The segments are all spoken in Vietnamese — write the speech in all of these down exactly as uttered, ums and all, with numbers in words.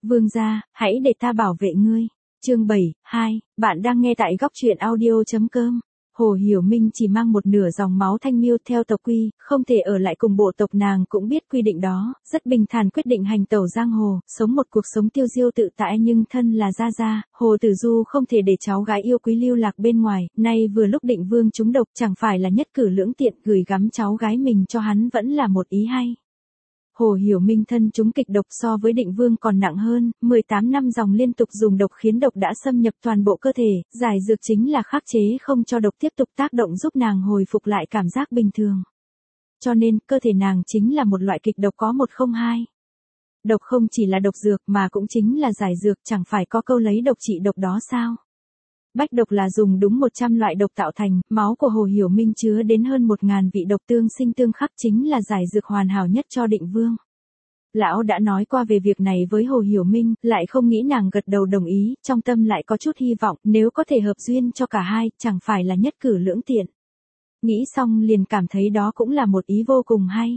Vương gia, hãy để ta bảo vệ ngươi. Chương bảy, hai, bạn đang nghe tại góc truyện audio chấm com. Hồ Hiểu Minh chỉ mang một nửa dòng máu Thanh Miêu theo tộc quy, không thể ở lại cùng bộ tộc, nàng cũng biết quy định đó, rất bình thản quyết định hành tẩu giang hồ, sống một cuộc sống tiêu diêu tự tại, nhưng thân là gia gia, Hồ Tử Du không thể để cháu gái yêu quý lưu lạc bên ngoài, nay vừa lúc Định Vương trúng độc, chẳng phải là nhất cử lưỡng tiện, gửi gắm cháu gái mình cho hắn vẫn là một ý hay. Hồ Hiểu Minh thân trúng kịch độc so với Định Vương còn nặng hơn, mười tám năm dòng liên tục dùng độc khiến độc đã xâm nhập toàn bộ cơ thể, giải dược chính là khắc chế không cho độc tiếp tục tác động, giúp nàng hồi phục lại cảm giác bình thường. Cho nên, cơ thể nàng chính là một loại kịch độc có một không hai. Độc không chỉ là độc dược mà cũng chính là giải dược, chẳng phải có câu lấy độc trị độc đó sao? Bách độc là dùng đúng một trăm loại độc tạo thành, máu của Hồ Hiểu Minh chứa đến hơn một ngàn vị độc tương sinh tương khắc, chính là giải dược hoàn hảo nhất cho Định Vương. Lão đã nói qua về việc này với Hồ Hiểu Minh, lại không nghĩ nàng gật đầu đồng ý, trong tâm lại có chút hy vọng, nếu có thể hợp duyên cho cả hai, chẳng phải là nhất cử lưỡng tiện. Nghĩ xong liền cảm thấy đó cũng là một ý vô cùng hay.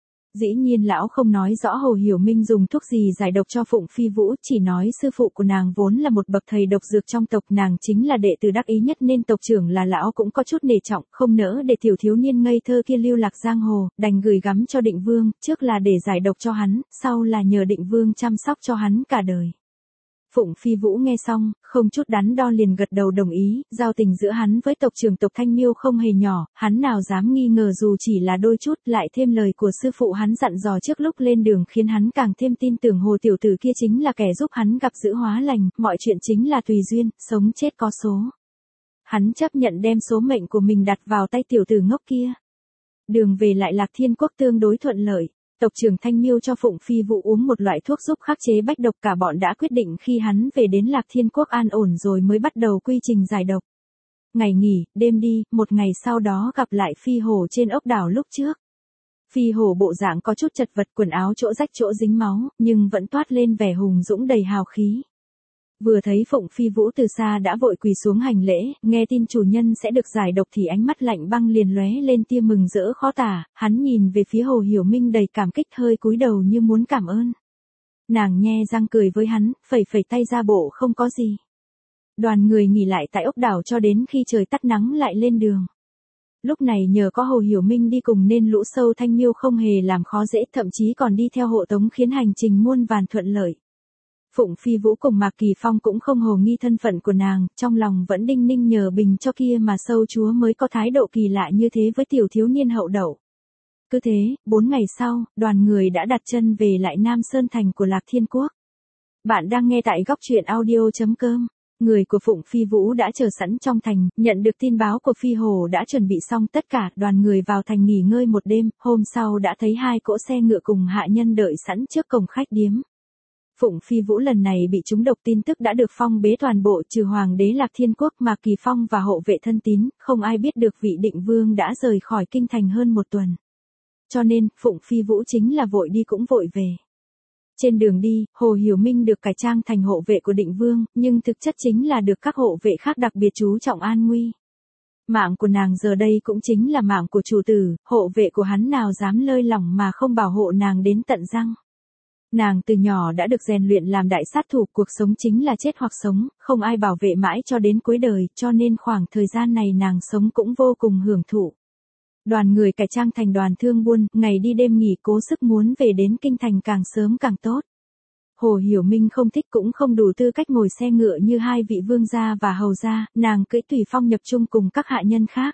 Dĩ nhiên lão không nói rõ Hồ Hiểu Minh dùng thuốc gì giải độc cho Phụng Phi Vũ, chỉ nói sư phụ của nàng vốn là một bậc thầy độc dược trong tộc, nàng chính là đệ tử đắc ý nhất nên tộc trưởng là lão cũng có chút nể trọng, không nỡ để tiểu thiếu niên ngây thơ kia lưu lạc giang hồ, đành gửi gắm cho Định Vương, trước là để giải độc cho hắn, sau là nhờ Định Vương chăm sóc cho hắn cả đời. Phụng Phi Vũ nghe xong, không chút đắn đo liền gật đầu đồng ý, giao tình giữa hắn với tộc trưởng tộc Thanh Miêu không hề nhỏ, hắn nào dám nghi ngờ dù chỉ là đôi chút, lại thêm lời của sư phụ hắn dặn dò trước lúc lên đường khiến hắn càng thêm tin tưởng Hồ tiểu tử kia chính là kẻ giúp hắn gặp dữ hóa lành, mọi chuyện chính là tùy duyên, sống chết có số. Hắn chấp nhận đem số mệnh của mình đặt vào tay tiểu tử ngốc kia. Đường về lại Lạc Thiên Quốc tương đối thuận lợi. Tộc trưởng Thanh Miêu cho Phụng Phi Vũ uống một loại thuốc giúp khắc chế bách độc, cả bọn đã quyết định khi hắn về đến Lạc Thiên Quốc an ổn rồi mới bắt đầu quy trình giải độc. Ngày nghỉ, đêm đi, một ngày sau đó gặp lại Phi Hổ trên ốc đảo lúc trước. Phi Hổ bộ dạng có chút chật vật, quần áo chỗ rách chỗ dính máu, nhưng vẫn toát lên vẻ hùng dũng đầy hào khí. Vừa thấy Phụng Phi Vũ từ xa đã vội quỳ xuống hành lễ, nghe tin chủ nhân sẽ được giải độc thì ánh mắt lạnh băng liền lóe lên tia mừng rỡ khó tả, hắn nhìn về phía Hồ Hiểu Minh đầy cảm kích, hơi cúi đầu như muốn cảm ơn. Nàng nhe răng cười với hắn, phẩy phẩy tay ra bộ không có gì. Đoàn người nghỉ lại tại ốc đảo cho đến khi trời tắt nắng lại lên đường. Lúc này nhờ có Hồ Hiểu Minh đi cùng nên lũ sâu Thanh Miêu không hề làm khó dễ, thậm chí còn đi theo hộ tống khiến hành trình muôn vàn thuận lợi. Phụng Phi Vũ cùng Mạc Kỳ Phong cũng không hồ nghi thân phận của nàng, trong lòng vẫn đinh ninh nhờ bình cho kia mà sâu chúa mới có thái độ kỳ lạ như thế với tiểu thiếu niên hậu đậu. Cứ thế, bốn ngày sau, đoàn người đã đặt chân về lại Nam Sơn Thành của Lạc Thiên Quốc. Bạn đang nghe tại góc truyện audio chấm com. Người của Phụng Phi Vũ đã chờ sẵn trong thành, nhận được tin báo của Phi Hổ đã chuẩn bị xong tất cả, đoàn người vào thành nghỉ ngơi một đêm, hôm sau đã thấy hai cỗ xe ngựa cùng hạ nhân đợi sẵn trước cổng khách điếm. Phụng Phi Vũ lần này bị trúng độc, tin tức đã được phong bế toàn bộ, trừ Hoàng đế Lạc Thiên Quốc, Mạc Kỳ Phong và hộ vệ thân tín, không ai biết được vị Định Vương đã rời khỏi kinh thành hơn một tuần. Cho nên, Phụng Phi Vũ chính là vội đi cũng vội về. Trên đường đi, Hồ Hiểu Minh được cải trang thành hộ vệ của Định Vương, nhưng thực chất chính là được các hộ vệ khác đặc biệt chú trọng an nguy. Mạng của nàng giờ đây cũng chính là mạng của chủ tử, hộ vệ của hắn nào dám lơi lỏng mà không bảo hộ nàng đến tận răng. Nàng từ nhỏ đã được rèn luyện làm đại sát thủ, cuộc sống chính là chết hoặc sống, không ai bảo vệ mãi cho đến cuối đời, cho nên khoảng thời gian này nàng sống cũng vô cùng hưởng thụ. Đoàn người cải trang thành đoàn thương buôn, ngày đi đêm nghỉ, cố sức muốn về đến kinh thành càng sớm càng tốt. Hồ Hiểu Minh không thích cũng không đủ tư cách ngồi xe ngựa như hai vị vương gia và hầu gia, nàng cưỡi tùy phong nhập chung cùng các hạ nhân khác.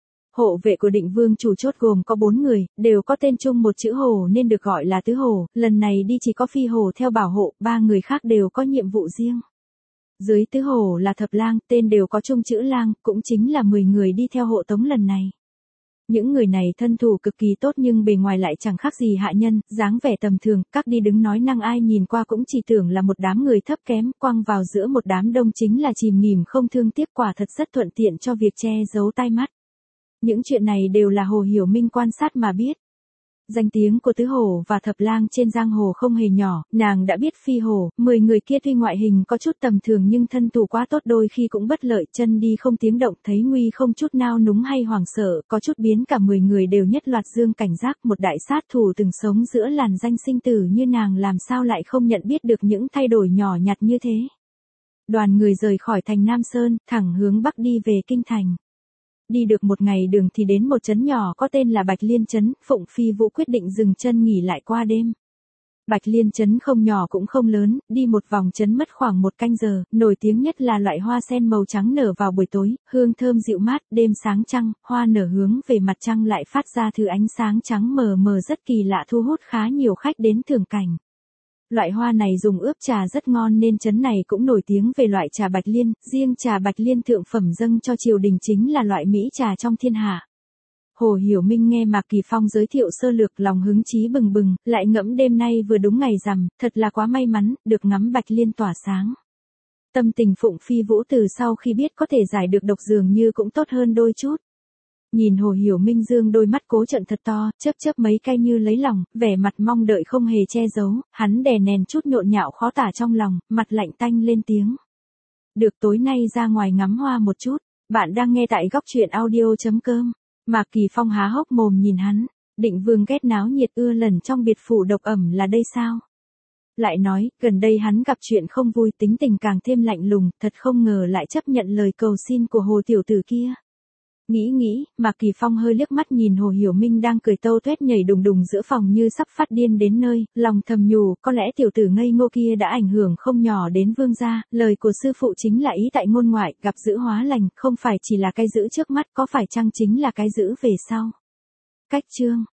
Hộ vệ của Định Vương chủ chốt gồm có bốn người, đều có tên chung một chữ Hồ nên được gọi là tứ Hồ, lần này đi chỉ có Phi Hổ theo bảo hộ, ba người khác đều có nhiệm vụ riêng. Dưới tứ Hồ là thập lang, tên đều có chung chữ lang, cũng chính là mười người đi theo hộ tống lần này. Những người này thân thủ cực kỳ tốt nhưng bề ngoài lại chẳng khác gì hạ nhân, dáng vẻ tầm thường, các đi đứng nói năng ai nhìn qua cũng chỉ tưởng là một đám người thấp kém, quăng vào giữa một đám đông chính là chìm nghỉm không thương tiếc, quả thật rất thuận tiện cho việc che giấu tai mắt. Những chuyện này đều là Hồ Hiểu Minh quan sát mà biết. Danh tiếng của Tứ Hổ và Thập Lang trên giang hồ không hề nhỏ, nàng đã biết phi hổ, mười người kia tuy ngoại hình có chút tầm thường nhưng thân thủ quá tốt đôi khi cũng bất lợi, chân đi không tiếng động thấy nguy không chút nao núng hay hoảng sợ, có chút biến cả mười người đều nhất loạt dương cảnh giác, một đại sát thủ từng sống giữa làn danh sinh tử như nàng làm sao lại không nhận biết được những thay đổi nhỏ nhặt như thế. Đoàn người rời khỏi thành Nam Sơn, thẳng hướng bắc đi về kinh thành. Đi được một ngày đường thì đến một trấn nhỏ có tên là Bạch Liên Trấn, Phụng Phi Vũ quyết định dừng chân nghỉ lại qua đêm. Bạch Liên Trấn không nhỏ cũng không lớn, đi một vòng trấn mất khoảng một canh giờ, nổi tiếng nhất là loại hoa sen màu trắng nở vào buổi tối, hương thơm dịu mát, đêm sáng trăng, hoa nở hướng về mặt trăng lại phát ra thứ ánh sáng trắng mờ mờ rất kỳ lạ thu hút khá nhiều khách đến thưởng cảnh. Loại hoa này dùng ướp trà rất ngon nên trấn này cũng nổi tiếng về loại trà Bạch Liên, riêng trà Bạch Liên thượng phẩm dâng cho triều đình chính là loại mỹ trà trong thiên hạ. Hồ Hiểu Minh nghe Mạc Kỳ Phong giới thiệu sơ lược lòng hứng chí bừng bừng, lại ngẫm đêm nay vừa đúng ngày rằm, thật là quá may mắn, được ngắm Bạch Liên tỏa sáng. Tâm tình Phụng Phi Vũ từ sau khi biết có thể giải được độc dường như cũng tốt hơn đôi chút. Nhìn Hồ Hiểu Minh dương đôi mắt cố trận thật to, chớp chớp mấy cái như lấy lòng, vẻ mặt mong đợi không hề che giấu, hắn đè nén chút nhộn nhạo khó tả trong lòng, mặt lạnh tanh lên tiếng. Được, tối nay ra ngoài ngắm hoa một chút, bạn đang nghe tại góc truyện audio chấm com. Mạc Kỳ Phong há hốc mồm nhìn hắn, Định Vương ghét náo nhiệt ưa lần trong biệt phủ độc ẩm là đây sao? Lại nói, gần đây hắn gặp chuyện không vui tính tình càng thêm lạnh lùng, thật không ngờ lại chấp nhận lời cầu xin của Hồ tiểu tử kia. Nghĩ nghĩ, Mạc Kỳ Phong hơi liếc mắt nhìn Hồ Hiểu Minh đang cười tâu tuét nhảy đùng đùng giữa phòng như sắp phát điên đến nơi, lòng thầm nhủ, có lẽ tiểu tử ngây ngô kia đã ảnh hưởng không nhỏ đến vương gia, lời của sư phụ chính là ý tại ngôn ngoại, gặp dữ hóa lành, không phải chỉ là cái dữ trước mắt, có phải chăng chính là cái dữ về sau. Cách chương